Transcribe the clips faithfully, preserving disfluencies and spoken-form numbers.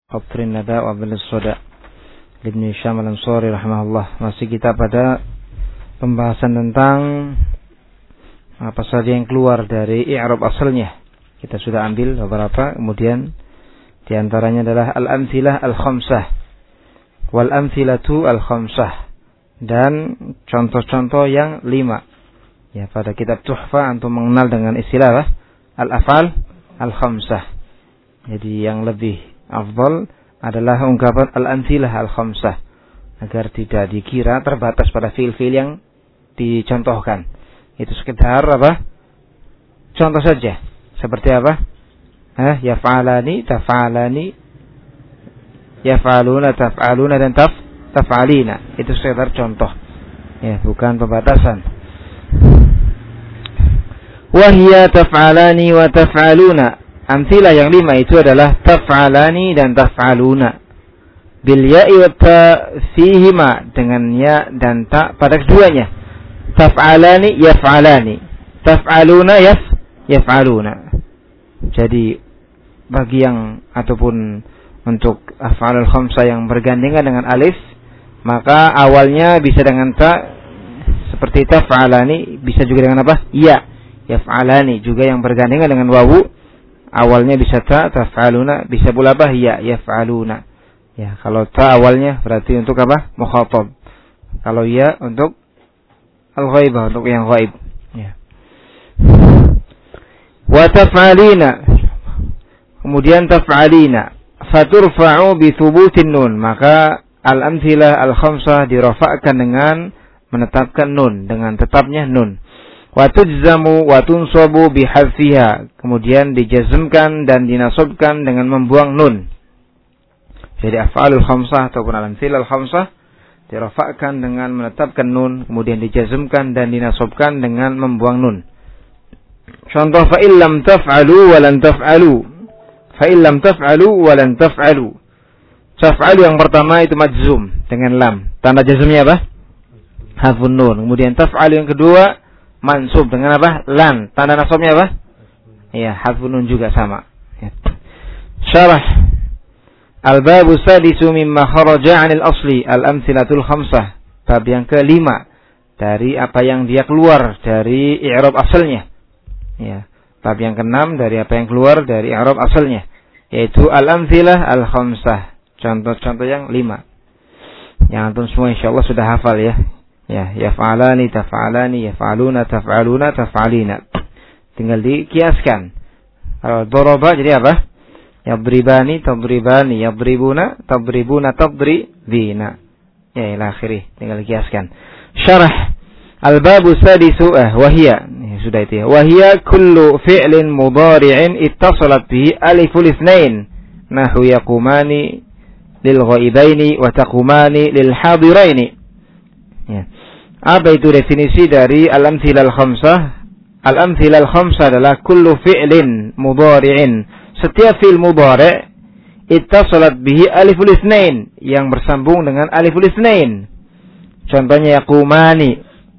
Qatrin Nada wa Bil Soda Ibnu Syam al-Ansari rahimahullah. Masih kita pada pembahasan tentang apa saja yang keluar dari i'rab asalnya. Kita sudah ambil beberapa, kemudian di antaranya adalah al-amthilah al-khamsah wal amthilatu al-khamsah, dan contoh-contoh yang lima. Ya, pada kitab Tuhfa antum mengenal dengan istilah al-af'al al-khamsah. Jadi yang lebih afdal adalah ungkapan al-amthilah al-khamsah, agar tidak dikira terbatas pada fiil-fiil yang dicontohkan. Itu sekedar apa? Contoh saja. Seperti apa? Eh, yaf'alani, taf'alani, yaf'aluna, taf'aluna, dan taf, taf'alina. Itu sekedar contoh. Ya, bukan pembatasan. Wahya taf'alani wa taf'aluna. Amthilah yang lima itu adalah taf'alani dan taf'aluna. Bil ya'i wa ta fihima, dengan ya dan ta pada keduanya. Taf'alani yaf'alani, taf'aluna yaf yaf'aluna. Jadi bagi yang ataupun untuk af'alul khamsah yang bergandengan dengan alif, maka awalnya bisa dengan ta seperti taf'alani, bisa juga dengan apa? Ya, yaf'alani, juga yang bergandengan dengan wawu, awalnya bisa ta, taf'aluna, bisa pula apa? Ya, yaf'aluna. Ya, kalau ta awalnya berarti untuk apa? Mukhatab. Kalau ya untuk al-ghaibah, untuk yang ghaib. Ya. Wa taf'alina. Kemudian taf'alina. Faturfa'u bi thubutin nun. Maka al-amthilah al-khamsah dirafa'kan dengan menetapkan nun, dengan tetapnya nun. Wa tujzamu wa tunsabu bi hadfiha. Kemudian dijazmkan dan dinasabkan dengan membuang nun. Jadi af'alul khamsah ataupun al-amthilah al-khamsah dirafa'kan dengan menetapkan nun, kemudian dijazmkan dan dinasabkan dengan membuang nun. Contoh, fa illam taf'alu wa lan taf'alu. Fa illam taf'alu wa lan taf'alu. Taf'alu yang pertama itu majzum dengan lam. Tanda jazmnya apa? Hafun nun. Kemudian taf'alu yang kedua mansub dengan apa? Lan. Tanda nasabnya apa? Iya, hafun nun juga sama. Ya. Syarah. Al-babu sadisu mimma kharaja 'anil asli, al-amthilatul khamsah. Bab yang kelima dari apa yang dia keluar dari i'rab asalnya. Ya. Bab yang keenam dari apa yang keluar dari i'rab asalnya, yaitu al-amthilah al-khamsah. Contoh-contoh yang lima. Yang antum semua insyaallah sudah hafal ya. Ya, yaf'alani, taf'alani, yaf'aluna, taf'aluna, taf'alina. Tinggal dikiaskan. Kalau daraba jadi apa? Yadribani, tadribani, yadribuna, tadribuna, tadribina. Ya, ila akhirih. Tinggal dikiaskan. Syarah. Al-babu sadisu eh, wahia. Ya, sudah itu ya. Wahia kullu fi'lin mudhari'in ittasalat bihi aliful itsnain. Nahu yaqumani lil ghaibaini wa taqumani lil hadiraini. Ya. Apa itu definisi dari al-amthilah al-khamsah? Al-amthilah al-khamsah adalah kullu fi'lin mudhari'in, setiap fi'il mudhari' ittasalat bihi aliful itsnain, yang bersambung dengan aliful itsnain. Contohnya yaqumani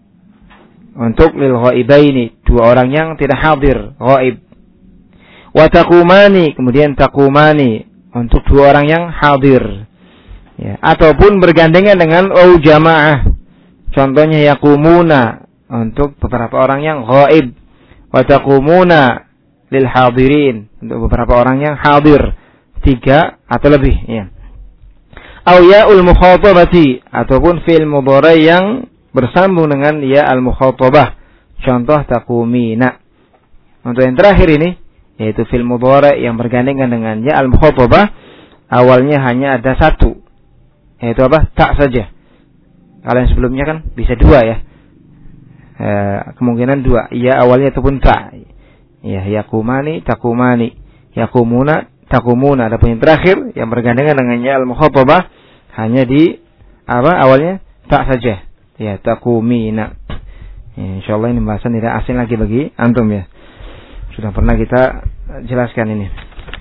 untuk lil ghaibaini, dua orang yang tidak hadir, ghaib. Wa taqumani, kemudian taqumani untuk dua orang yang hadir. Ya, ataupun bergandengan dengan au jamaah. Contohnya yaqumuna untuk beberapa orang yang ghaib, wa taqumuna lil hadirin untuk beberapa orang yang hadir, tiga atau lebih ya. Au ya'ul mukhatabati, ataupun fi'il mudhari yang bersambung dengan ya al mukhatabah. Contoh taqumina. Untuk yang terakhir ini yaitu fi'il mudhari yang bergandengan dengan ya al mukhatabah, awalnya hanya ada satu, yaitu apa? Tak saja. Kalau yang sebelumnya kan bisa dua ya. E, kemungkinan dua, ya awalnya ataupun tak. Ya, yaqumani, taqumani, yaqumuna, taqumuna. Adapun yang terakhir yang bergandengan dengan ya al-mukhatabah hanya di apa? Awalnya tak saja. Ya, taqumina. Ya, insyaallah ini bahasan tidak asing lagi bagi antum ya. Sudah pernah kita jelaskan ini.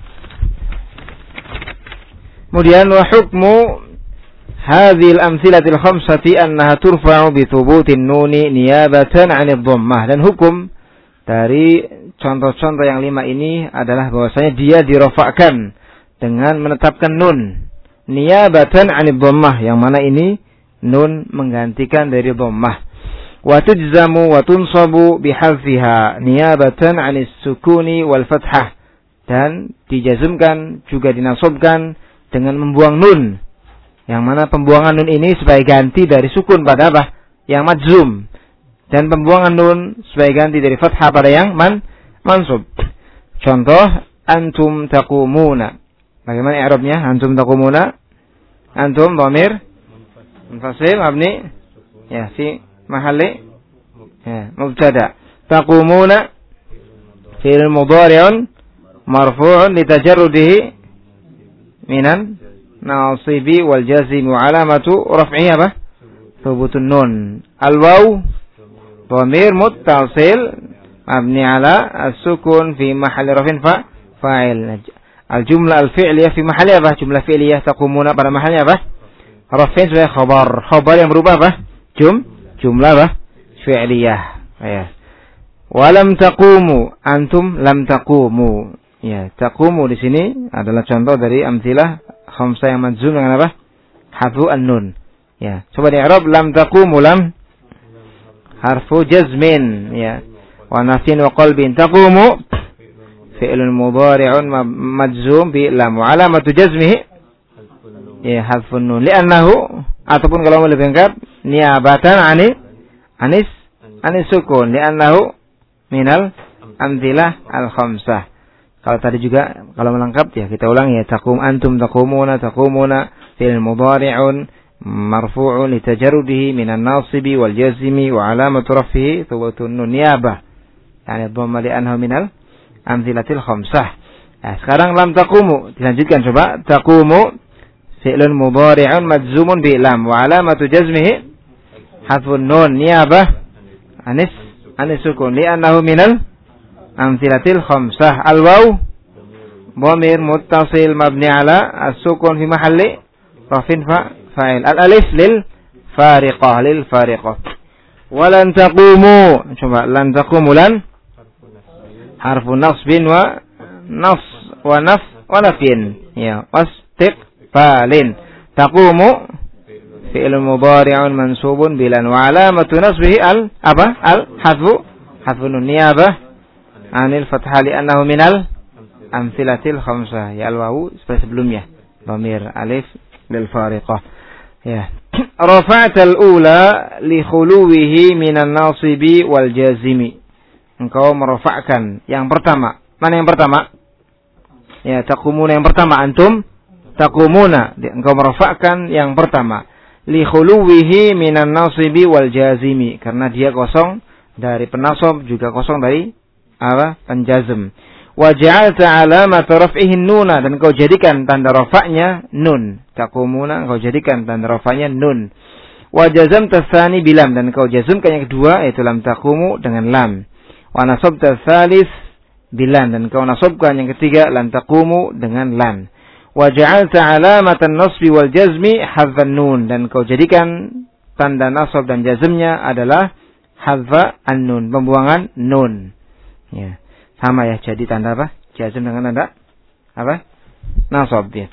Kemudian wa hukmu hadhil amthilatil khamsati annaha turfa'u bi thubutin nuni niyabatan 'anil dhammah. Dan hukum dari contoh-contoh yang lima ini adalah bahwasanya dia dirofakkan dengan menetapkan nun. Niyabatan 'anil dhammah, yang mana ini nun menggantikan dari dhammah. Wa tujzamu wa tunsabu bihadfiha niyabatan 'anis sukuni wal fathah, dan dijazmkan juga dinasabkan dengan membuang nun, yang mana pembuangan nun ini sebagai ganti dari sukun pada apa? Yang madzum, dan pembuangan nun sebagai ganti dari fathah pada yang man mansub. Contoh, antum taqumuna. Bagaimana i'rabnya? Antum taqumuna. Antum dhamir munfasil mabni ya fi mahalli ya mubtada. Taqumuna fi'il mudhari'un marfu'un litajarrudihi minan nasibi wal jazim wa alamatu raf'ihi apa? Thubutun nun. Al-waw dhamir muttasil mabni ala as-sukun fi mahalli raf'in fa fa'il. Al-jumlah al-fi'liyah fi mahalli apa? Jumlah fi'liyah taqumuna pada mahalnya apa? Raf'in sebagai khabar. Khabar yang berubah apa? Jum jumlah apa? Fi'liyah. Ya. Walam taqumu, antum lam taqumu. Ya, taqumu di sini adalah contoh dari amtsilah khamsah yang majzum dengan apa? Hadfu an-nun. Ya, coba di i'rab lam taqumu, lam harfu jazmin, ya. Wa nafsin wa qalbin. Taqumu fi'lun mudhari'un majzum bi lam, wa alamatu jazmihi ya hadfun nun li'annahu, ataupun kalau lebih lengkap niyabatan ani anis anis sukun li'annahu minal amtsilah al-khamsah. Kalau tadi juga kalau melengkap ya kita ulang ya, taqum antum taqumuna taqumuna fi'l mudhari'un marfu'un litajarrudihi minan nasibi wal jazmi wa alamatu raf'ihi thubutun nun niyabah, yani dhamma li'annahu minal amtsilatil khamsah. Nah, sekarang lam taqumu, dilanjutkan coba. Taqumu fi'lun mudhari'un majzumun bi lam wa alamatu jazmihi hadfun nun niyabah anis anis sukun li'annahu minal amtsilatil khamsah. Al-waw dhamir muttasil mabni ala as-sukun fi mahalli rafin fa fa'il. Al-alif lil fariqah lil fariqah. Walan taqumu, coba lan taqumu, lan harfu nasbin wa nas wa naf wa nafin ya wastiqbalin. Taqumu fi'il mudhari'un mansubun bilan wa alamatu nasbihi al apa? Al hadfu hadfun niyabah anil fathah li'annahu minal amtsilatil khamsah. Ya al-wawu seperti sebelumnya. Dhamir alif lil fariqah. Ya. Rafa'tal ula li khuluwihi minan nasibi wal jazimi. Engkau merafa'kan yang pertama. Mana yang pertama? Ya, taqumuna yang pertama. Antum taqumuna. Engkau merafa'kan yang pertama. Li khuluwihi minan nasibi wal jazimi. Karena dia kosong dari penasab, juga kosong dari apa? Penjazm. Wa ja'alta alamata raf'ihi nuna, dan engkau jadikan tanda rafa'nya nun. Taqumuna, engkau jadikan tanda rafa'nya nun. Wa jazamta tsani bilam, dan engkau jazmkan yang kedua yaitu lam taqumu dengan lam. Wa nasabta tsalis bilan, dan engkau nasabkan yang ketiga lam taqumu dengan lan. Wa ja'alta alamatan nasbi wal jazmi hadzan nun, dan engkau jadikan tanda nasab dan jazmnya adalah hadza an-nun, pembuangan nun. Ya, sama ya, jadi tanda apa? Jazm dengan tanda apa? Nasab ya.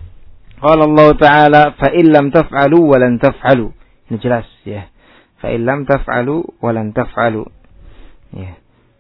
Qala Allah Ta'ala fa in lam taf'alu wa lan taf'alu. Ini jelas ya. Fa in lam taf'alu wa lan taf'alu. Ya.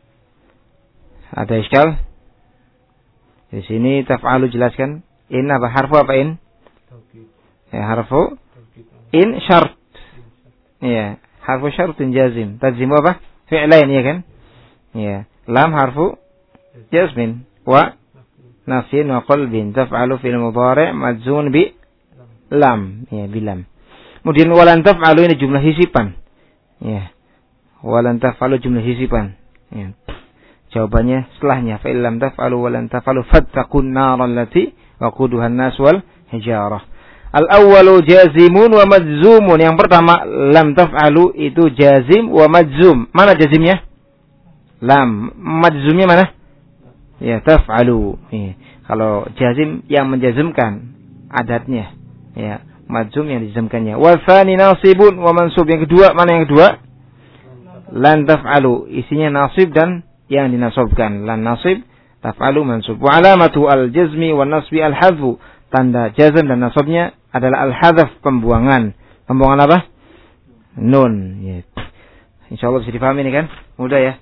Ada iskal? Di sini taf'alu jelaskan. In apa? Harfu apa in? Ya, harfu in syart. Ya, harfu syartun jazim. Tajzim apa? Fi'lain ya kan? Ya. Lam harfu jazmin wa nafsin wa qalbin. Taf'alu fil mudhari' majzun bi lam, ya bilam. Kemudian walan taf'alu ini jumlah hisipan. Ya. Walan taf'alu jumlah hisipan. Ya. Jawabannya setelahnya fa illam taf'alu walan taf'alu fattaqun nar allati waquduha an-nas wal hijarah. Al-awwalu jazimun wa majzumun. Yang pertama lam taf'alu itu jazim wa majzum. Mana jazimnya? Lam. Majzumnya mana? Ya, taf'alu. Ya. Kalau jazim yang menjazmkan adatnya. Ya, majzum yang dijazmkannya. Wa tsani nasibun wa mansub. Yang kedua, mana yang kedua? Lan taf'alu. Isinya nasib dan yang dinasabkan. Lan nasib taf'alu mansub. Wa alamatu al-jazmi wan nasbi al-hadfu. Tanda jazm dan nasabnya adalah al-hadf, pembuangan. Pembuangan apa? Nun. Ya. Insyaallah bisa dipahami ini kan? Mudah ya.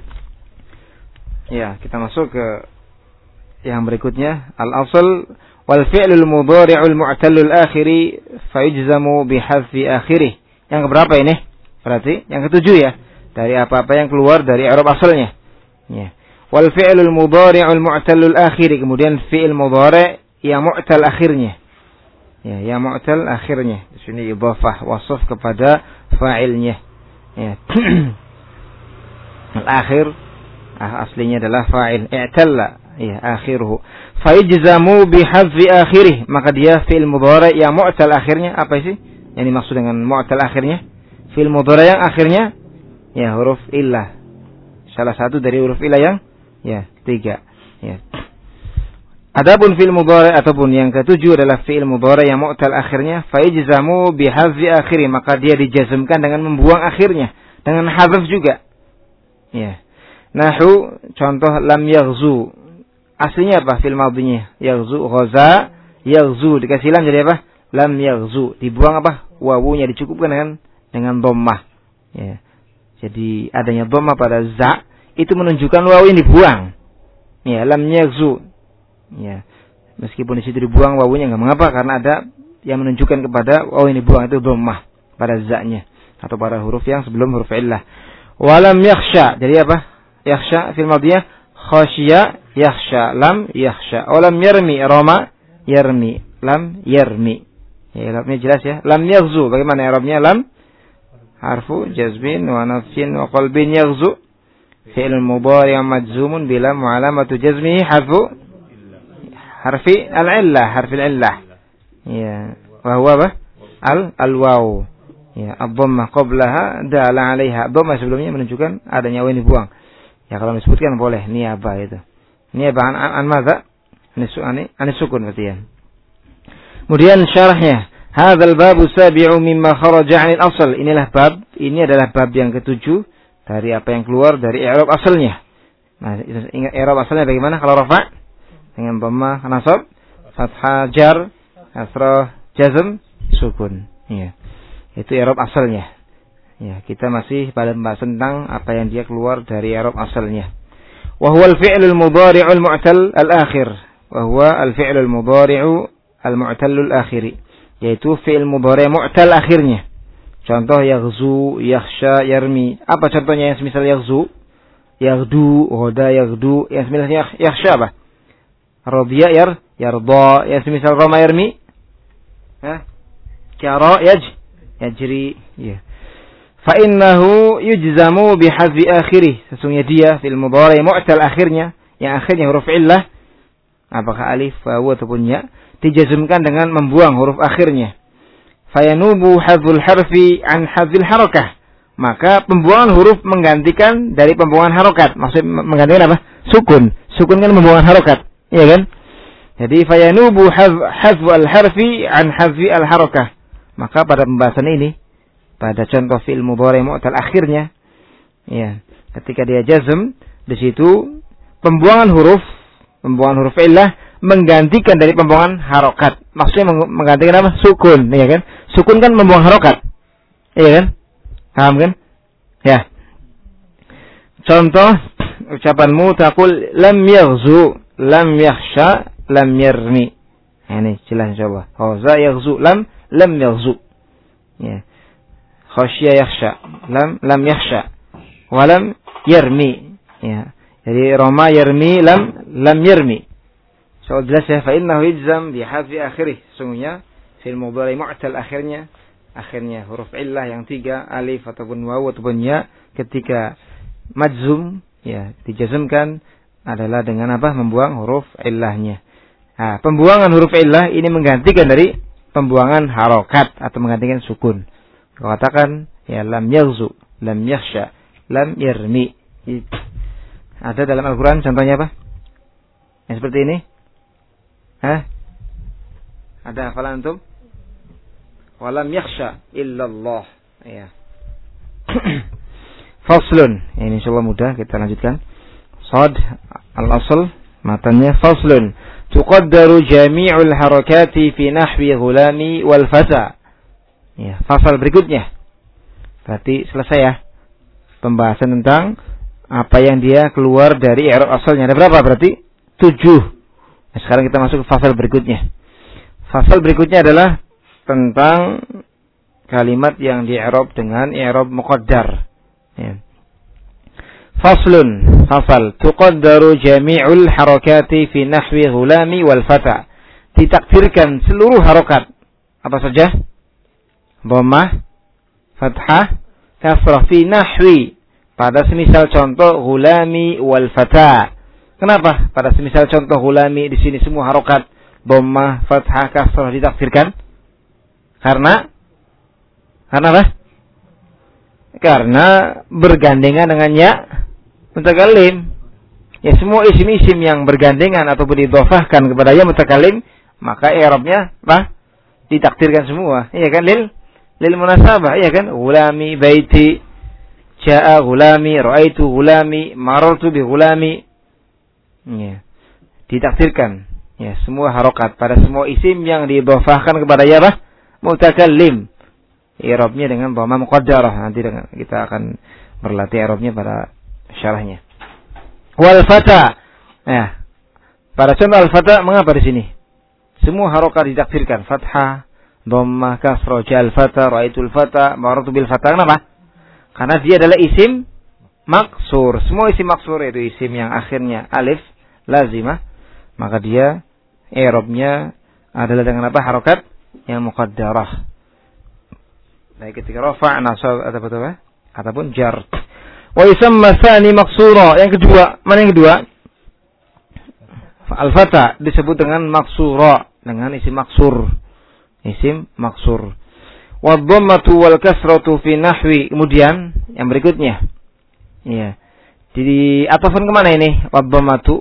Ya, kita masuk ke yang berikutnya. Al-asl wal fi'lul mudhari'ul mu'tallul akhiri fayujzamu bihadfi akhirih. Yang keberapa ini? Berarti yang ketujuh ya. Dari apa-apa yang keluar dari i'rab asalnya. Ya. Wal fi'lul mudhari'ul mu'tallul akhiri, kemudian fi'il mudhari' yang mu'tal akhirnya. Ya, yang mu'tal akhirnya. Di sini idhafah wasaf kepada fa'ilnya. Ya. Al-akhir ah, aslinya adalah fa'il. I'talla ya akhiruhu. Fayujzamu bihadfi akhirih, maka dia fi'il mudhari' yang mu'tal akhirnya. Apa sih yang dimaksud dengan mu'tal akhirnya? Fi'il mudhari' yang akhirnya ya huruf illah. Salah satu dari huruf illah yang ya tiga. Ya. Adapun fi'il mudhari' ataupun yang ketujuh adalah fi'il mudhari' yang mu'tal akhirnya, fayujzamu bihadfi akhirih, maka dia dijazmkan dengan membuang akhirnya, dengan hadzf juga. Ya. Nahu contoh lam yaghzu. Aslinya apa fi'il madhinya? Yaghzu, ghaza, yaghzu, dikasih lam jadi apa? Lam yaghzu. Dibuang apa? Wawunya dicukupkan dengan dengan dhammah. Ya. Jadi adanya dhammah pada za itu menunjukkan wawu yang dibuang. Ya, lam yaghzu. Ya. Meskipun di situ dibuang wawunya enggak mengapa karena ada yang menunjukkan kepada wawu yang dibuang itu dhammah pada za-nya atau pada huruf yang sebelum huruf illah. Walam yakhsha. Jadi apa? Yakhsha fi'il madhiyah khasyiya yakhsha, lam yakhsha. Walam yarmi, rama yarmi, lam yarmi. Ya, i'rabnya jelas ya. Lam yaghzu, bagaimana i'rabnya? Lam harfu jazmin wa nafyin wa qalbin yaghzu. Fi'lun mudhari' majzumun bila mu'alamatu jazmihi hadfu harfi al-illah, harfi al-illah. Ya, wa huwa apa? Al al-waw. Ya, ad-dhammah qablaha dala 'alaiha. Dhammah sebelumnya menunjukkan adanya waw yang dibuang. Ya, kalau disebutkan boleh niyabah itu. Niyabah an an, an madza? Nisani an sukun berarti ya. Kemudian syarahnya, hadzal babu sabi'u mimma kharaja 'anil asl. Inilah bab, ini adalah bab yang ketujuh dari apa yang keluar dari i'rab asalnya. Nah, ingat i'rab asalnya bagaimana kalau rafa? Dengan dhammah, nasab, fathah, jar, kasrah, jazm, sukun. Ya. Itu i'rab asalnya. Ya, kita masih pada pembahasan tentang apa yang dia keluar dari i'rab asalnya. Wa huwa al-fi'lul mudhari'u al-mu'tal al-akhir. Wa huwa al-fi'lul mudhari'u al-mu'tal al-akhir. Yaitu fi'il mudhari' mu'tal akhirnya. Contoh yaghzu, yakhsha, yarmi. Apa contohnya yang semisal yaghzu? Yaghdu, ghada, yaghdu. Yang semisal yakhsha apa? Radiya, yar, yarda. Yang semisal rama, yarmi. Hah? Jara, yaj, yajri. Ya. Fa innahu yujzamu bihadfi akhirih. Sesungguhnya dia fil mudhari' mu'tal akhirnya, yang akhirnya huruf illah, apakah alif, wawu ataupun ya, dijazmkan dengan membuang huruf akhirnya. Fayanubu hadzul harfi an hadzil harakah. Maka pembuangan huruf menggantikan dari pembuangan harokat. Maksud menggantikan apa? Sukun. Sukun kan pembuangan harokat, iya kan? Jadi fayanubu hadzul harfi an hadzil harakah. Maka pada pembahasan ini, pada contoh fi'il mudhari' mu'tal akhirnya, ya, ketika dia jazm, di situ pembuangan huruf, pembuangan huruf illah menggantikan dari pembuangan harokat. Maksudnya menggantikan apa? Sukun, ya kan? Sukun kan membuang harokat, iya kan? Paham kan? Ya. Contoh ucapanmu taqul lam yaghzu, lam yakhsha, lam yarmi. Nah, ini jelas insyaallah. Ghaza yaghzu, lam lam yaghzu. Ya. Khasya yakhsha, lam lam yakhsha, wa lam yarmi. Ya. Jadi rama yarmi, lam lam yarmi. Soal jelas ya, fa innahu yajzam bi hadfi akhirih. Sungguhnya fil mudhari' mu'tal akhirnya, akhirnya huruf illah yang tiga, alif ataupun waw ataupun ya, ketika majzum, ya, dijazmkan adalah dengan apa? Membuang huruf illahnya. Nah, pembuangan huruf illah ini menggantikan dari pembuangan harokat atau menggantikan sukun. Kau katakan ya lam yaghzu, lam yakhsha, lam yarmi. Ada dalam Al-Quran contohnya apa? Yang seperti ini? Hah? Ada hafalan antum? Walam yakhsha illallah. Ya. Faslun. Ini insyaallah mudah, kita lanjutkan. Shad al-asl Matanya faslun. Tuqaddaru jami'ul harakati fi nahwi ghulami wal fata. Ya, fasal berikutnya. Berarti selesai ya pembahasan tentang apa yang dia keluar dari i'rab asalnya. Ada berapa berarti? Tujuh. Nah, sekarang kita masuk ke fasal berikutnya. Fasal berikutnya adalah tentang kalimat yang di-i'rab dengan i'rab muqaddar. Ya. Faslun, fasal. Tuqaddaru jami'ul harakati fi nahwi ghulami wal fata. Ditakdirkan seluruh harokat. Apa saja? Dhammah, fathah, kasrah fi nahwi. Pada semisal contoh ghulami wal fata. Kenapa? Pada semisal contoh ghulami di sini semua harokat dhammah, fathah, kasrah ditakdirkan? Karena karena apa? Karena bergandengan dengan ya mutakallim. Ya, semua isim-isim yang bergandengan ataupun didhofahkan kepada ya mutakallim, maka i'rabnya apa? Ditakdirkan semua. Iya kan? Lil lil munasabah, iya kan? Ghulami baiti, jaa ghulami, ra'aitu ghulami, marartu bi ghulami. Ya. Ditakdirkan. Ya, semua harokat pada semua isim yang didhofahkan kepada ya apa? Mutakallim. I'rabnya dengan dhamma muqaddarah. Nanti dengan, kita akan berlatih i'rabnya pada syarahnya. Wal fata. Ya. Pada contoh al fata mengapa di sini? Semua harokat ditakdirkan. Fathah, dhammah, kasrah, ja'al fata, ra'aitul fata, marartu bil fata. Kenapa? Karena dia adalah isim maksur. Semua isim maksur itu isim yang akhirnya alif lazimah, maka dia i'rabnya adalah dengan apa? Harokat yang muqaddarah. Baik ketika rafa', nasab atau apa? Ataupun jar. Wa yusamma tsani maksura. Yang kedua, mana yang kedua? Al-fata disebut dengan maksura, dengan isim maksur. Isim maksur. Wa dhammatu wal kasratu fi nahwi. Kemudian yang berikutnya. Iya. Jadi atafun kemana ini? Wa dhammatu.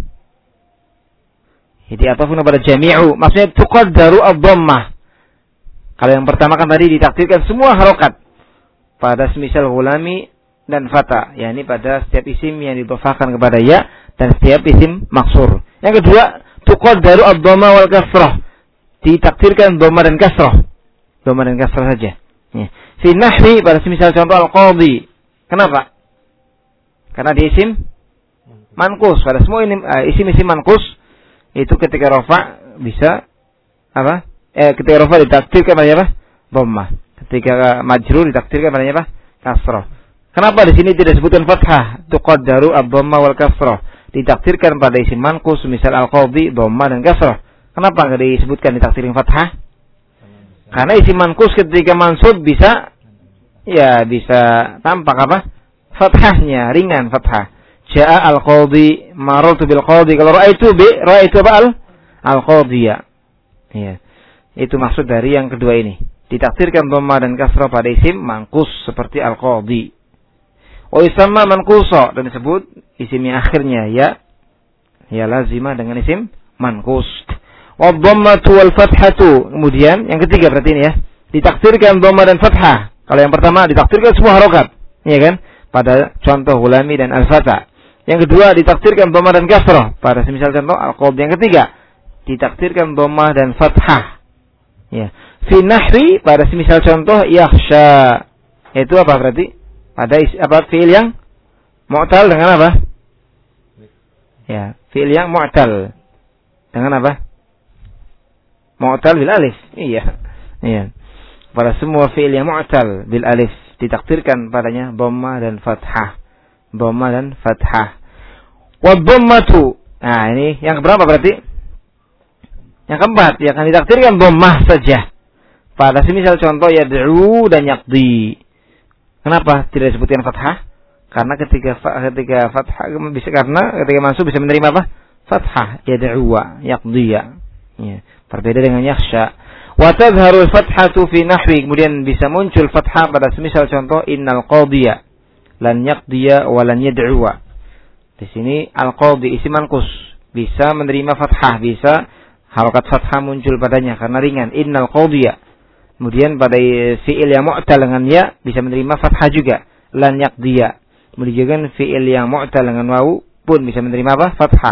Jadi atafun kepada jami'u. Maksudnya tuqaddaru ad-dhammah. Kalau yang pertama kan tadi ditakdirkan semua harokat pada semisal ghulami dan fata, yakni pada setiap isim yang didhofahkan kepada ya dan setiap isim maksur. Yang kedua, tuqaddaru ad-dhamma wal kasrah. Ditakdirkan dhamma dan kasrah. Dhamma dan kasrah saja. Ya. Fi nahwi pada semisal contoh al-qadhi. Kenapa? Karena di isim manqus. Pada semua ini uh, isim-isim manqus itu ketika rafa bisa apa? Eh, ketika rafa ditakdirkan pada apa? Dhammah. Ketika majrur ditakdirkan pada apa? Kasrah. Kenapa di sini tidak disebutkan fathah? Tuqaddaru ad-dhamma wal kasrah. Ditakdirkan pada isim manqus misal al-qadhi, dhammah dan kasrah. Kenapa enggak disebutkan ditakdirkan fathah? Karena isim manqus ketika mansub bisa ya bisa tampak apa? Fathahnya ringan fathah. Jaa al-qadhi, marartu bil qadhi. Kalau ra'aitu bi, ra'aitu apa al? Al-qadhiya. Iya. Itu maksud dari yang kedua ini. Ditakdirkan dhamma dan kasrah pada isim manqus seperti al-qadhi. Wa yusamma manqusa, dan disebut isim yang akhirnya ya ya lazimah dengan isim manqus. Wa dhammatu wal fathatu. Kemudian yang ketiga berarti ini ya. Ditakdirkan dhamma dan fathah. Kalau yang pertama ditakdirkan semua harokat, ya kan? Pada contoh ghulami dan al-fata. Yang kedua ditakdirkan dhamma dan kasrah pada semisal contoh al-qadhi. Yang ketiga ditakdirkan dhamma dan fathah. Ya. Fi nahwi pada semisal contoh yakhsha. Itu apa berarti? Ada is, apa fi'il yang mu'tal dengan apa? Ya, fi'il yang mu'tal dengan apa? Mu'tal bil alif. Iya. Iya. Pada semua fi'il yang mu'tal bil alif ditakdirkan padanya dhamma dan fathah. Dhamma dan fathah. Wa dhammatu. Nah, ini yang keberapa berarti? Yang keempat, yang akan ditakdirkan dhammah saja. Pada semisal contoh yad'u dan yaqdi. Kenapa tidak disebutkan fathah? Karena ketika ketika fathah bisa karena ketika masuk bisa menerima apa? Fathah, yad'u wa yaqdiya. Ya, berbeda dengan yakhsha. Wa tadhharu al-fathatu fi nahwi. Kemudian bisa muncul fathah pada semisal contoh innal qadhiya lan yaqdiya wa lan yad'u. Di sini al-qadhi isim manqus bisa menerima fathah, bisa harokat fathah muncul padanya karena ringan. Innal qadhiya. Kemudian pada fi'il yang mu'tal dengan ya bisa menerima fathah juga. Lan yaqdiya. Kemudian fi'il yang mu'tal dengan wawu pun bisa menerima apa? Fathah.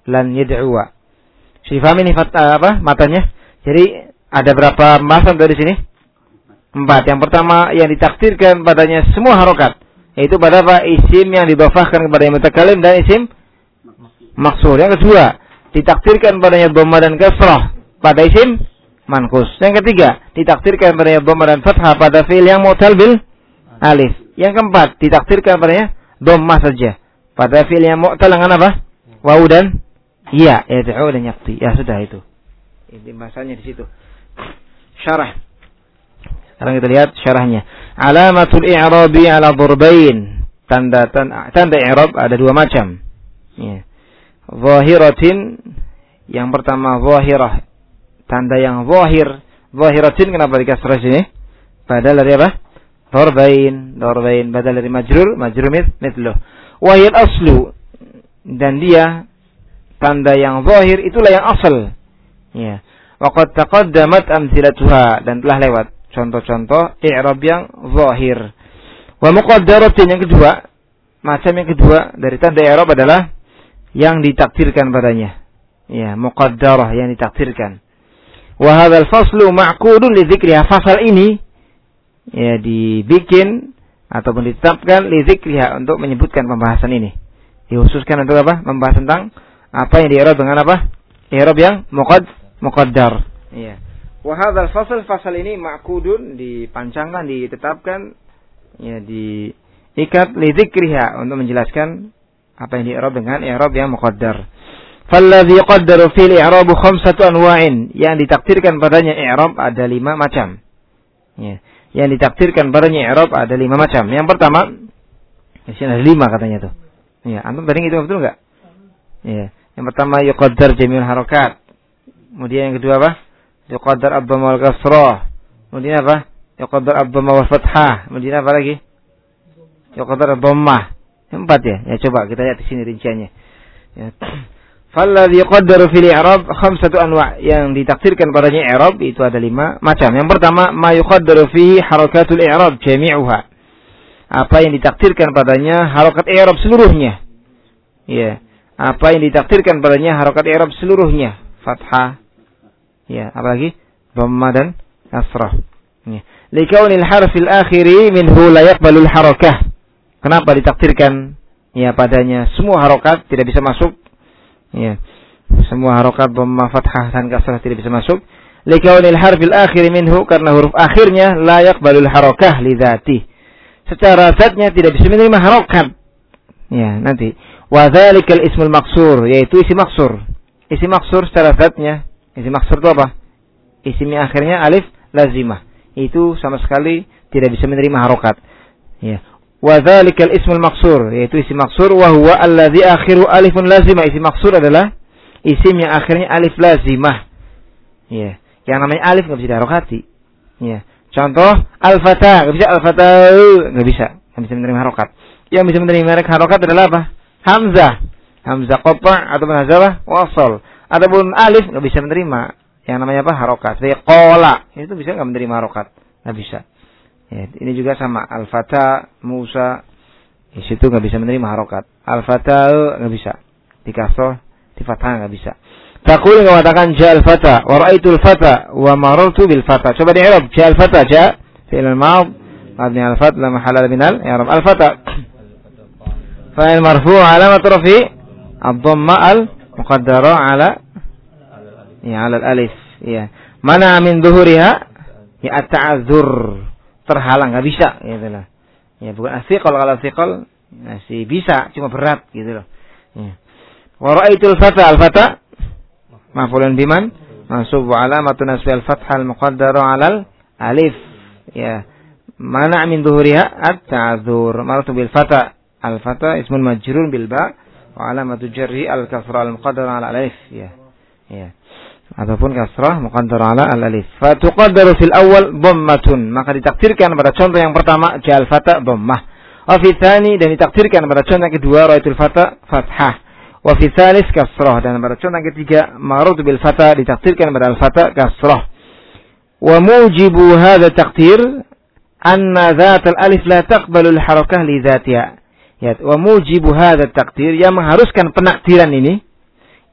lan yad'uwa. Si paham ini apa matanya? Jadi ada berapa pembahasan dari sini? Empat. Yang pertama yang ditakdirkan padanya semua harokat, yaitu pada apa? Isim yang didhofahkan kepada yang mutakalim dan isim maksur. Yang kedua, ditakdirkan padanya dhamma dan kasrah pada isim manqus. Yang ketiga, ditakdirkan padanya dhamma dan fathah pada fi'il yang mu'tal bil alif. Yang keempat, ditakdirkan padanya dhamma saja pada fi'il yang mu'tal dengan apa? Wawu dan ya, yad'u dan yaqti. Ya sudah itu. Ini bahasanya di situ. Syarah. Sekarang kita lihat syarahnya. Alamatul i'rabi ala dhurbain. Tanda tanda, tanda i'rab ada dua macam. Ya. Zahiratin, yang pertama zahirah. Tanda yang zahir. Zahiratin kenapa dikasrah sini? Padahal dari apa? Dhurbain, dhurbain badal dari majrur, majrur mithluh. Wa hiya al-aslu, dan dia tanda yang zahir itulah yang asal. Ya. Wa qad taqaddamat amthilatuha, dan telah lewat contoh-contoh i'rab yang zahir. Wa muqaddaratin, yang kedua, macam yang kedua dari tanda i'rab adalah yang ditakdirkan padanya. Ya, muqaddarah yang ditakdirkan. Wa hadzal faslu ma'qudun li dzikriha, fasal ini ya dibikin ataupun ditetapkan li dzikriha untuk menyebutkan pembahasan ini. Dikhususkan untuk apa? Membahas tentang apa yang di-i'rab dengan apa? I'rab yang muqad muqaddar. Iya. Wa hadzal fasal, fasal ini ma'qudun, dipancangkan, ditetapkan, ya diikat li dzikriha untuk menjelaskan apa yang di-i'rab dengan i'rab yang muqaddar. Falladzi qaddaru fil i'rab khamsatu anwa'in, yang ditakdirkan padanya i'rab ada lima macam. Ya, yang ditakdirkan padanya i'rab ada lima macam. Yang pertama, di sini ada lima katanya tuh. Ya, antum tadi itu betul enggak? Ya, yang pertama yuqaddar jami'ul harakat. Kemudian yang kedua apa? Yuqaddar ad-dhamma wal kasrah. Kemudian apa? Yuqaddar ad-dhamma wal fathah. Kemudian apa lagi? Yuqaddar ad-dhammah. Empat ya. Ya coba kita lihat di sini rinciannya. Ya. Falladzi yuqaddaru fil i'rab khamsatu anwa', yang ditakdirkan padanya i'rab itu ada lima macam. Yang pertama, ma yuqaddaru fihi harakatul i'rab jami'uha. Apa yang ditakdirkan padanya harakat i'rab seluruhnya. Ya. Apa yang ditakdirkan padanya harakat i'rab seluruhnya. Fathah. Ya, apalagi dhamma dan kasrah. Ya. Likaunil harfil akhiri minhu la yaqbalul harakah. Kenapa ditakdirkan ya padanya semua harokat tidak bisa masuk? Ya. Semua harokat dhamma, fathah dan kasrah tidak bisa masuk. Likaunil harfil akhiri minhu, karena huruf akhirnya la yaqbalul harakah li dzati. Secara zatnya tidak bisa menerima harokat. Ya, nanti. Wa dzalikal ismul maksur, yaitu isim maksur. Isim maksur secara zatnya, isim maksur itu apa? Isim yang akhirnya alif lazimah. Itu sama sekali tidak bisa menerima harokat. Ya. Wa dzalikal ismul maksur, yaitu isim maksur, wa huwa alladzi akhiru alifun lazimah. Isim maksur adalah isim yang akhirnya alif lazimah. Ya. Yang namanya alif enggak bisa diharokati. Ya. Contoh al-fata, enggak bisa al-fata, enggak bisa. Enggak bisa menerima harokat. Yang bisa menerima harokat adalah apa? Hamzah. Hamzah qata' atau hamzah wasal. Ataupun alif enggak bisa menerima yang namanya apa? Harokat. Seperti qala, itu bisa enggak menerima harokat? Enggak bisa. Ya, ini juga sama. Al-fata, Musa, di situ enggak bisa menerima harokat. Al-fata enggak bisa. Di kasrah, di fathah enggak bisa. Taqul mengatakan ja'al fata wa ra'aitul fata wa marartu bil fata. Coba di-i'rab. Ja'al fata, ja' fi'il al-madh mabni al-fath la mahalla min al-i'rab. Al-fata fa'il marfu' alamat rafi' ad-dhamma al-muqaddara 'ala ya 'ala al-alif. Ya. Mana min dhuhuriha ya at-ta'azzur. Terhalang, enggak bisa gitu loh. Ya, bukan asiqal, kalau asiqal masih bisa, cuma berat gitu loh. Ya. Wa ra'aitul fata, al-fata maf'ulun biman mansub wa alamatun nasbi al-fathah al-muqaddara 'alal alif. Ya. Mana min dhuhuriha at-ta'dzur. Maratu bil fata. Al-fata ismun majrur bil ba wa alamatu jarri al-kasra al-muqaddara 'ala alif. Ya. Ya. Ataupun kasrah muqaddara 'ala al-alif. Fa tuqaddaru fil awwal dhammatun. Maka ditakdirkan pada contoh yang pertama ja'al fata dhammah. Wa fi tsani, dan ditakdirkan pada contoh yang kedua ra'aitul fata fathah. Wa fi tsalis kasrah, dan pada contoh yang ketiga marartu bil fata, ditakdirkan pada al-fata kasrah. Wa mujibu hadza taqdir anna dzat al-alif la taqbalu al-harakah li dzatiha. Ya, wa mujibu hadza taqdir, yang mengharuskan penakdiran ini,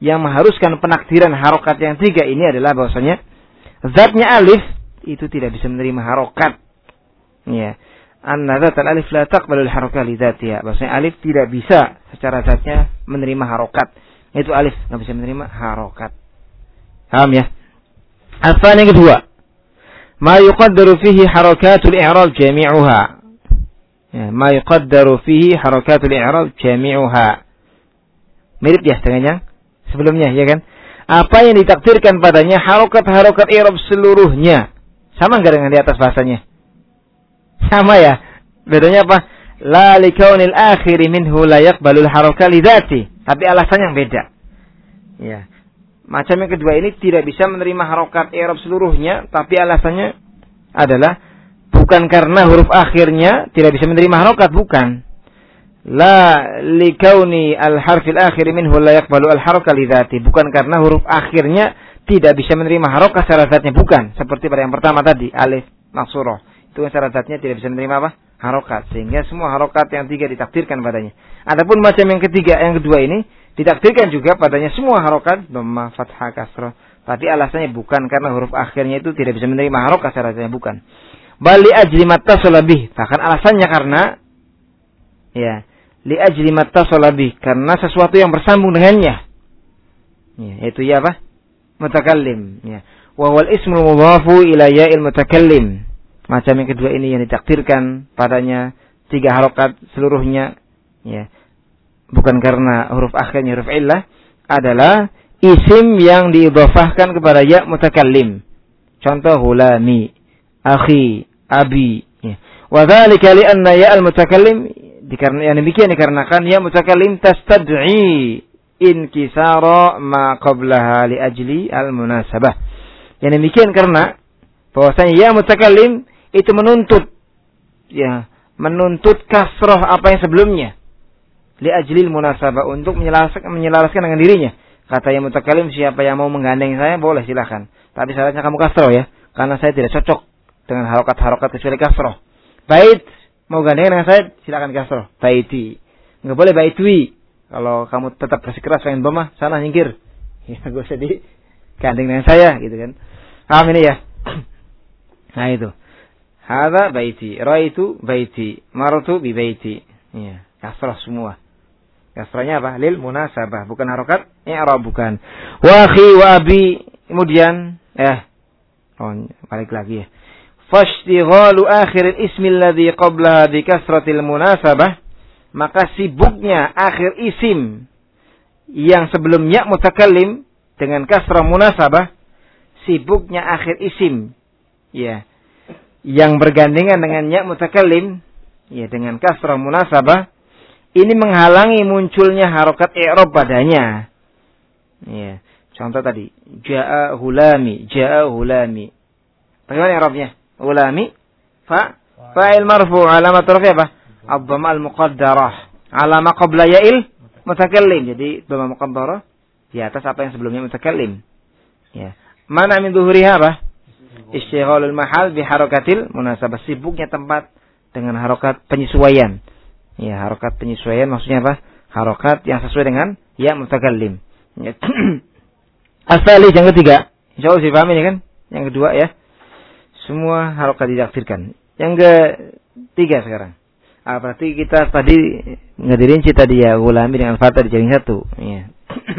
yang mengharuskan penakdiran harokat yang tiga ini adalah bahwasanya zatnya alif itu tidak bisa menerima harokat. Ya. Anna zatal alif la taqbalu al-harakat li dzatiha. Bahwasanya alif tidak bisa secara zatnya menerima harokat. Itu alif enggak bisa menerima harokat. Paham ya? Asal yang kedua, ma yuqaddaru fihi harakatul i'rab jami'uha. Ya, ma yuqaddaru fihi harakatul i'rab jami'uha. Mirip ya dengan yang sebelumnya, ya kan? Apa yang ditakdirkan padanya harokat-harokat i'rab seluruhnya. Sama enggak dengan di atas bahasanya? Sama ya. Bedanya apa? La likaunil akhiri minhu la yaqbalul harakah li dzati. Tapi alasan yang beda. Ya. Macam yang kedua ini tidak bisa menerima harokat i'rab seluruhnya, tapi alasannya adalah bukan karena huruf akhirnya tidak bisa menerima harokat, bukan. La likauni al-harfil akhir minhu la yaqbalu al-harakah li dzati. Bukan karena huruf akhirnya tidak bisa menerima harokat secara zatnya, bukan. Seperti pada yang pertama tadi, alif maksurah. Itu secara zatnya tidak bisa menerima apa? Harokat. Sehingga semua harokat yang tiga ditakdirkan padanya. Adapun macam yang ketiga, yang kedua ini ditakdirkan juga padanya semua harokat dhamma, fathah, kasrah. Tapi alasannya bukan karena huruf akhirnya itu tidak bisa menerima harokat secara zatnya, bukan. Bali ajli mattasala bih. Bahkan alasannya karena ya, li ajli mattasala bih, karena sesuatu yang bersambung dengannya. Ya, yaitu ya apa? Mutakallim. Ya. Wa huwal ismul mudhafu ila ya'il mutakallim. Macam yang kedua ini yang ditakdirkan padanya tiga harokat seluruhnya, ya, bukan karena huruf akhirnya huruf illah, adalah isim yang diidhafahkan kepada ya mutakallim. Contoh hulami, akhi, abi. Ya. Wa dzalika li anna ya al-mutakallim, dikarenakan yang demikian dikarenakan ya mutakallim tastad'i inkisara ma qablaha li ajli al-munasabah. Yang demikian karena bahwasanya ya mutakallim itu menuntut, ya, menuntut kasroh apa yang sebelumnya. Li ajlil munasabah, untuk menyelaraskan, menyelaraskan dengan dirinya. Kata yang mutakallim, siapa yang mau menggandeng saya boleh silakan. Tapi syaratnya kamu kasroh ya, karena saya tidak cocok dengan harokat-harokat kecuali kasroh. Bait mau gandeng dengan saya silakan kasroh. Baiti, nggak boleh baitwi. Kalau kamu tetap bersikeras pengen bama, sana nyingkir. Ya gak usah digandeng dengan saya, gitu kan. Paham ini ya? Nah itu. Hadza baiti, raitu baiti, maratu bi baiti. Ya, kasrah semua. Kasrahnya apa? Lil munasabah, bukan harokat i'rab, bukan. Wa akhi wa abi, kemudian eh oh, balik lagi ya. Fashtighalu akhir al-ismi alladhi qablaha bi kasratil munasabah, maka sibuknya akhir isim yang sebelumnya mutakallim dengan kasrah munasabah, sibuknya akhir isim, ya, yang bergandengan dengan ya mutakallim, ya, dengan kasrah munasabah, ini menghalangi munculnya harokat i'rab padanya. Ya, contoh tadi, jaa hulami, jaa hulami. Bagaimana i'rabnya? Hulami, fa, fa'il marfu, alamat rafi apa? Ad-dhamma al-muqaddarah, alama qabla ya'il mutakallim. Jadi dhamma muqaddarah di atas apa yang sebelumnya mutakallim. Ya. Mana min dhuhuriha apa? Istighalul mahal bi harakatil munasabah, sibuknya tempat dengan harokat penyesuaian. Ya, harokat penyesuaian maksudnya apa? Harokat yang sesuai dengan ya mutakallim. Ya. Asali yang ketiga, insyaallah sih paham ini kan? Yang kedua ya. Semua harokat ditakdirkan. Yang ketiga sekarang. Ah, berarti kita tadi ngadirin cita dia ulami dengan fatha dijadiin satu. Ya.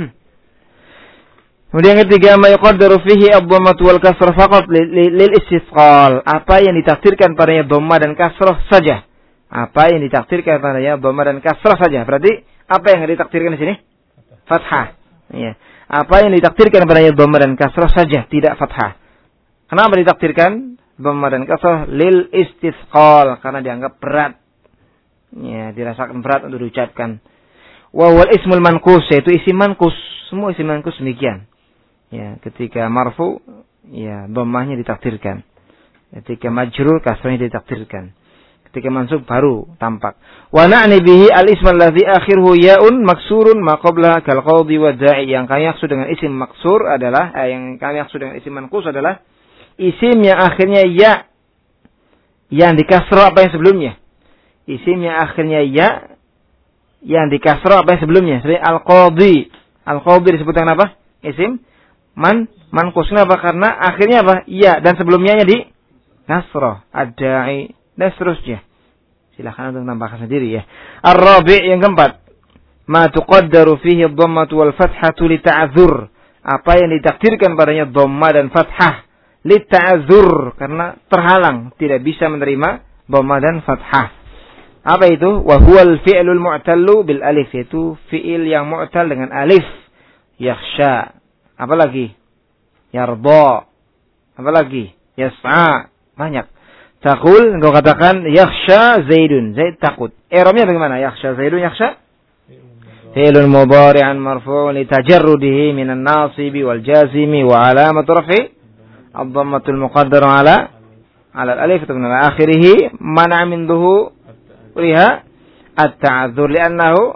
Kemudian yang ketiga, ma yuqaddaru fihi ad-dhammah wal kasrah faqat lil istisqal. Apa yang ditakdirkan padanya dhammah dan kasrah saja. Apa yang ditakdirkan padanya dhammah dan kasrah saja. Berarti apa yang ditakdirkan di sini? Fathah. Ya. Apa yang ditakdirkan padanya dhammah dan kasrah saja, tidak fathah. Kenapa ditakdirkan dhammah dan kasrah? Lil istisqal, karena dianggap berat. Ya, dirasakan berat untuk diucapkan. Wa wal ismul manqus, yaitu isim manqus. Semua isim manqus demikian. Ya, ketika marfu, ya, dhammahnya ditakdirkan. Ketika majrur, kasrahnya ditakdirkan. Ketika mansub baru tampak. Wa na'ni bihi al-ism alladhi akhiruhu ya'un maksurun ma qablaha kal qadhi wa da'i. Yang kami maksud dengan isim maksur adalah eh, yang kami maksud dengan isim manqus adalah isim yang akhirnya ya, yang dikasrah apa yang sebelumnya. Isim yang akhirnya ya, yang dikasrah apa yang sebelumnya. Seperti al-qadhi, Al-Khabir disebutkan apa? Isim man manqus. Kenapa? Karena akhirnya apa? Ya, dan sebelumnya di nasrah, ad-da'i, dan seterusnya. Silakan untuk menambahkan sendiri ya. Ar-rabi' yang keempat. Ma tuqaddaru fihi ad-dhammatu wal fathatu li ta'dzur. Apa yang ditakdirkan padanya dhammah dan fathah li ta'dzur, karena terhalang, tidak bisa menerima dhammah dan fathah. Apa itu? Wa huwal fi'lul mu'tallu bil alif, yaitu fi'il yang mu'tal dengan alif. Yakhsha. Apa lagi? Yarda. Apa lagi? Yas'a. Banyak. Taqul, engkau katakan yakhsha Zaidun. Zaid takut. I'rabnya bagaimana? Yakhsha Zaidun, yakhsha fi'lun mudhari'an marfu'un li tajarrudihi minan nasibi wal jazimi wa alamatu raf'i ad-dhammatul muqaddarah ala ala al-alif wa ala akhirih mana min dhuhuriha at-ta'adzur li'annahu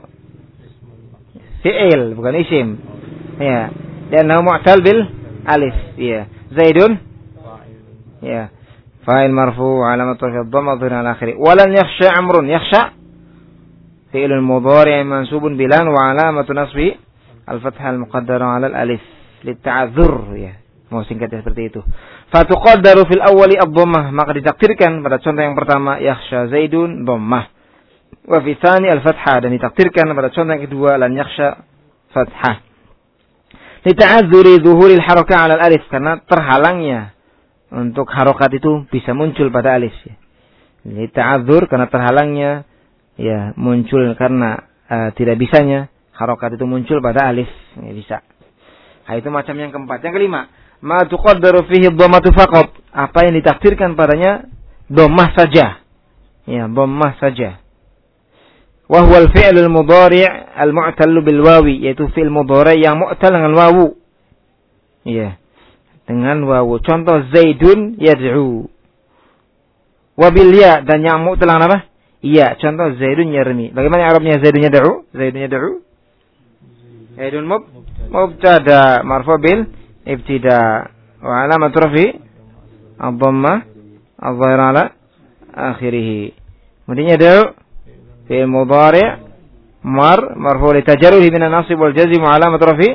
fi'il bukan isim. Ya, li'annahu mu'tal bil alif. Ya. Zaidun ya fa'il marfu' alamatu raf'i ad-dhammah ala akhirih. Walan yakhsha amrun. Yakhsha fi'lun mudhari' mansubun bilan wa alamatu nasbi al-fathah al-muqaddarah 'ala al-alif lit-ta'adzur ya. Mau singkatnya seperti itu. Fatuqaddaru fil awwali ad-dhammah, maka ditakdirkan pada contoh yang pertama yakhsha Zaidun dhammah. Wa fi tsani al-fathah, dan ditakdirkan pada contoh yang kedua lan yakhsha fathah. Lita'adzuri dhuhuril harakah 'ala al-alif, karena terhalangnya untuk harokat itu bisa muncul pada alif ya. Lita'adzur karena terhalangnya ya muncul karena uh, tidak bisanya harokat itu muncul pada alif, ya bisa. Nah, itu macam yang keempat. Yang kelima, ma tuqaddaru fihi dhammatu faqat, apa yang ditakdirkan padanya dhammah saja. Ya, dhammah saja. Wa huwa al-fi'l al-mudhari' al-mu'tal bil wawi, yaitu fi'il mudhari' yang mu'tal dengan wawu. Ya, dengan wawu. Contoh Zaidun yad'u. Wa bil ya, dan yang mu'tal dengan apa? Iya, contoh Zaidun yarmi. Bagaimana Arabnya Zaidun yad'u? Zaidun yad'u? Zaidun mub mubtada marfu' bil ibtida wa alamat rafi ad-dhammah adh-dhahira ala akhirih. Kemudian yad'u fi'il mudhari' mar marfu' li tajarruhi min an-nasb wal jazm wa alamat rafi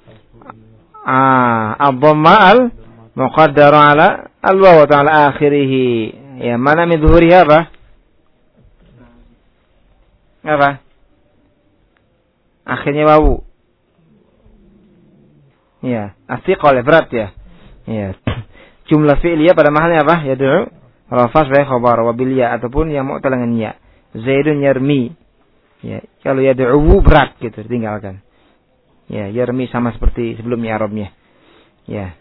ah ad-dhammah al muqaddara ala al-waw ala akhirih. Ya, mana min dhuhuriha apa? Apa? Akhirnya wawu. Ya, asyiqal berat ya. Ya. Jumlah fi'liyah pada mahalnya apa? Yad'u rafa sebagai khabar wa bil ya, ataupun yang mu'tal dengan ya. Zaidun yarmi. Ya, kalau yad'u berat gitu, tinggalkan. Ya, yarmi sama seperti sebelumnya Arabnya. Ya.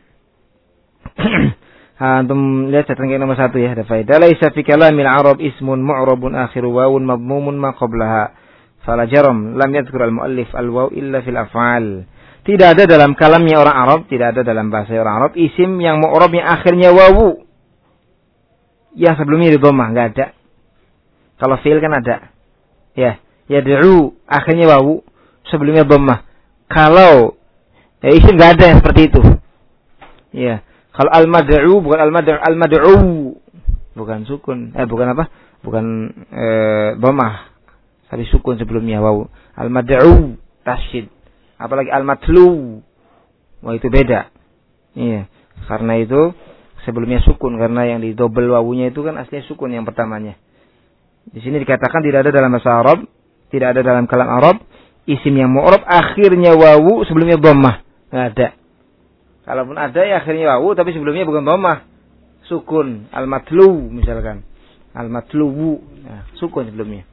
Ha, antum lihat catatan nomor satu ya, ada faedah. Laisa fi kalamil Arab ismun mu'rabun akhiru wawun madmumun ma qablaha. Fala jaram lam yadhkur al-muallif al-waw illa fil af'al. Tidak ada dalam kalamnya orang Arab, tidak ada dalam bahasa orang Arab isim yang mu'rab yang akhirnya wawu. Yang sebelumnya di dhammah, enggak ada. Kalau fi'il kan ada. Ya, yad'u akhirnya wawu, sebelumnya dhammah. Kalau ya, isim enggak ada yang seperti itu. Ya. Kalau al-mad'u bukan al-mad'u, al-mad'u bukan sukun, eh bukan apa? Bukan eh dhammah. Tapi sukun sebelumnya wawu. Al-mad'u tasydid. Apalagi al-matlu. Wah, itu beda. Iya. Karena itu sebelumnya sukun, karena yang di double wawunya itu kan aslinya sukun yang pertamanya. Di sini dikatakan tidak ada dalam bahasa Arab, tidak ada dalam kalam Arab isim yang mu'rab akhirnya wawu sebelumnya dhammah. Enggak ada. Kalaupun ada ya akhirnya wawu tapi sebelumnya bukan dhammah, sukun. Al-matlu misalkan. Al-matluwu. Nah, sukun sebelumnya.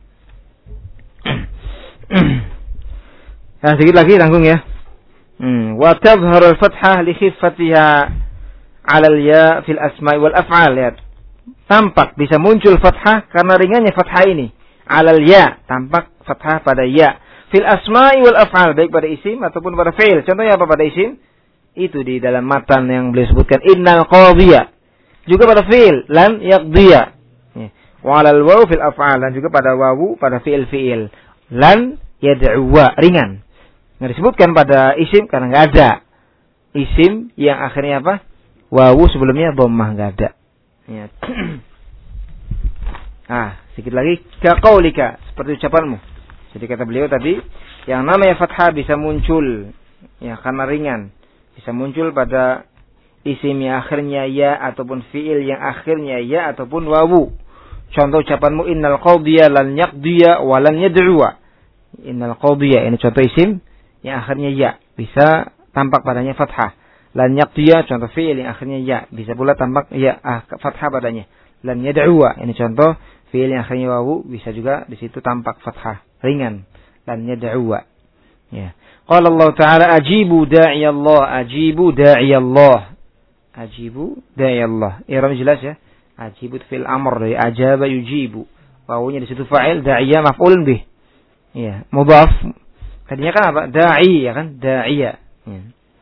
Nah, sedikit lagi tanggung ya. Hmm, wa tadhharu al-fathah li khiffatiha 'ala al-ya fil asma' wal af'al. Lihat. Tampak bisa muncul fathah karena ringannya fathah ini. 'Ala al-ya, tampak fathah pada ya. Fil asma' wal af'al, baik pada isim ataupun pada fi'il. Contohnya apa pada isim? Itu di dalam matan yang beliau sebutkan innal qadhiya. Juga pada fi'il lan yaqdiya. Wa 'alal waw fil af'al, dan juga pada wawu pada fi'il-fi'il. Lan yad'uwa, ringan. Enggak disebutkan pada isim karena enggak ada isim yang akhirnya apa? Wawu sebelumnya dhammah, enggak ada. Ya. Ah, sedikit lagi ka qaulika, seperti ucapanmu. Jadi kata beliau tadi, yang namanya fathah bisa muncul Ya, karena ringan. Bisa muncul pada isim yang akhirnya ya ataupun fiil yang akhirnya ya ataupun wawu. Contoh ucapanmu innal qadhiya lan yaqdiya wa lan yad'uwa. Innal qadhiya ini contoh isim yang akhirnya ya, bisa tampak padanya fathah. Lan yaqdiya contoh fiil yang akhirnya ya, bisa pula tampak ya ah, fathah padanya. Lan yad'uwa ini contoh fiil yang akhirnya wawu, bisa juga di situ tampak fathah ringan. Lan yad'uwa. Ya. Qala Allah Ta'ala ajibu da'i Allah, ajibu da'i Allah. Ajibu da'i Allah. I'rab jelas ya. Ajibu fil amr dari ajaba yujibu. Wawunya di situ fa'il, da'iya maf'ulun bih. Ya, mudhaf. Tadinya kan apa? Da'i ya kan? Da'iya. Ya.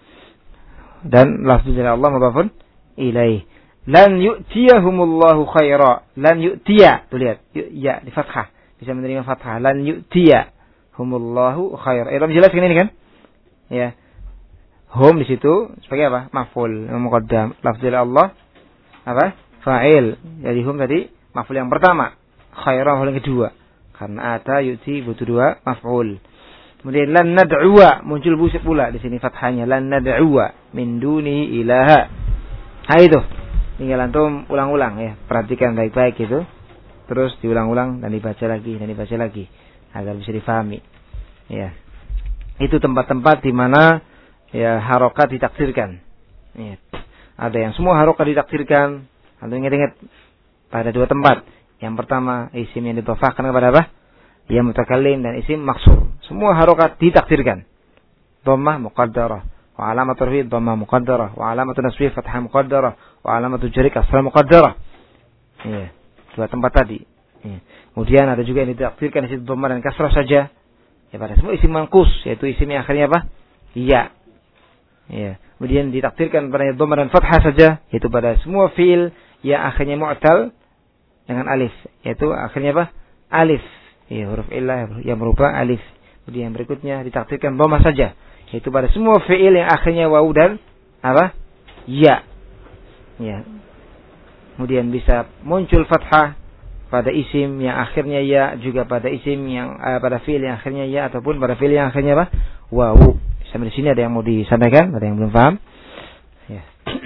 Dan lafaz dari Allah mudhafun ilaih. Lan yu'tiyahumullahu khaira. Lan yu'tiya. Tuh lihat, ya di fathah. Bisa menerima fathah. Lan yu'tiya humullahu khaira. I'rab jelas kan ini kan? Ya. Hum di situ sebagai apa? Maf'ul muqaddam. Lafaz dari Allah apa? Fa'il. Jadi hum tadi maf'ul yang pertama, khaira maf'ul yang kedua. Karena ata yuti butuh dua maf'ul. Kemudian lan nad'uwa muncul busuk pula di sini fathahnya, lan nad'uwa min dunihi ilaha. Nah itu. Tinggal antum ulang-ulang ya. Perhatikan baik-baik itu. Terus diulang-ulang dan dibaca lagi dan dibaca lagi agar bisa difahami. Ya. Itu tempat-tempat di mana ya harokat ditakdirkan. Ya. Ada yang semua harokat ditakdirkan. Antum ingat-ingat pada dua tempat. Yang pertama isim yang didhofahkan kepada apa? Ya mutakallim dan isim maksur. Semua harokat ditakdirkan. Dhammah muqaddarah, wa alamat tarfid dhammah muqaddarah, wa alamat nasbih fathah muqaddarah, wa alamat jarri kasrah muqaddarah. Ya. Dua tempat tadi. Ya. Kemudian ada juga yang ditakdirkan isim dhammah dan kasrah saja. Ya pada semua isim manqus, yaitu isim yang akhirnya apa? Iya. Ya. Kemudian ditakdirkan pada dhammah dan fathah saja, yaitu pada semua fiil yang akhirnya mu'tal dengan alif, yaitu akhirnya apa? Alif. Ya, huruf illah yang berupa alif. Kemudian berikutnya ditakdirkan dhammah saja, yaitu pada semua fiil yang akhirnya wawu dan apa? Ya. Ya. Kemudian bisa muncul fathah pada isim yang akhirnya ya, juga pada isim yang uh, pada fiil yang akhirnya ya ataupun pada fiil yang akhirnya apa? Wawu. Sampai di sini ada yang mau disampaikan? Ada yang belum paham? Ya.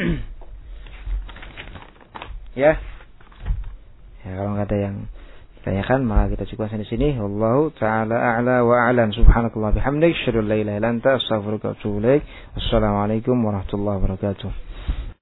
Ya. Ya, kalau nggak ada yang ditanyakan maka kita cukup sampai di sini. Wallahu taala a'la wa a'lam. Subhanakallah bihamdik, asyhadu an la ilaha illa anta, astaghfiruka wa atubu ilaik. Wassalamualaikum warahmatullahi wabarakatuh.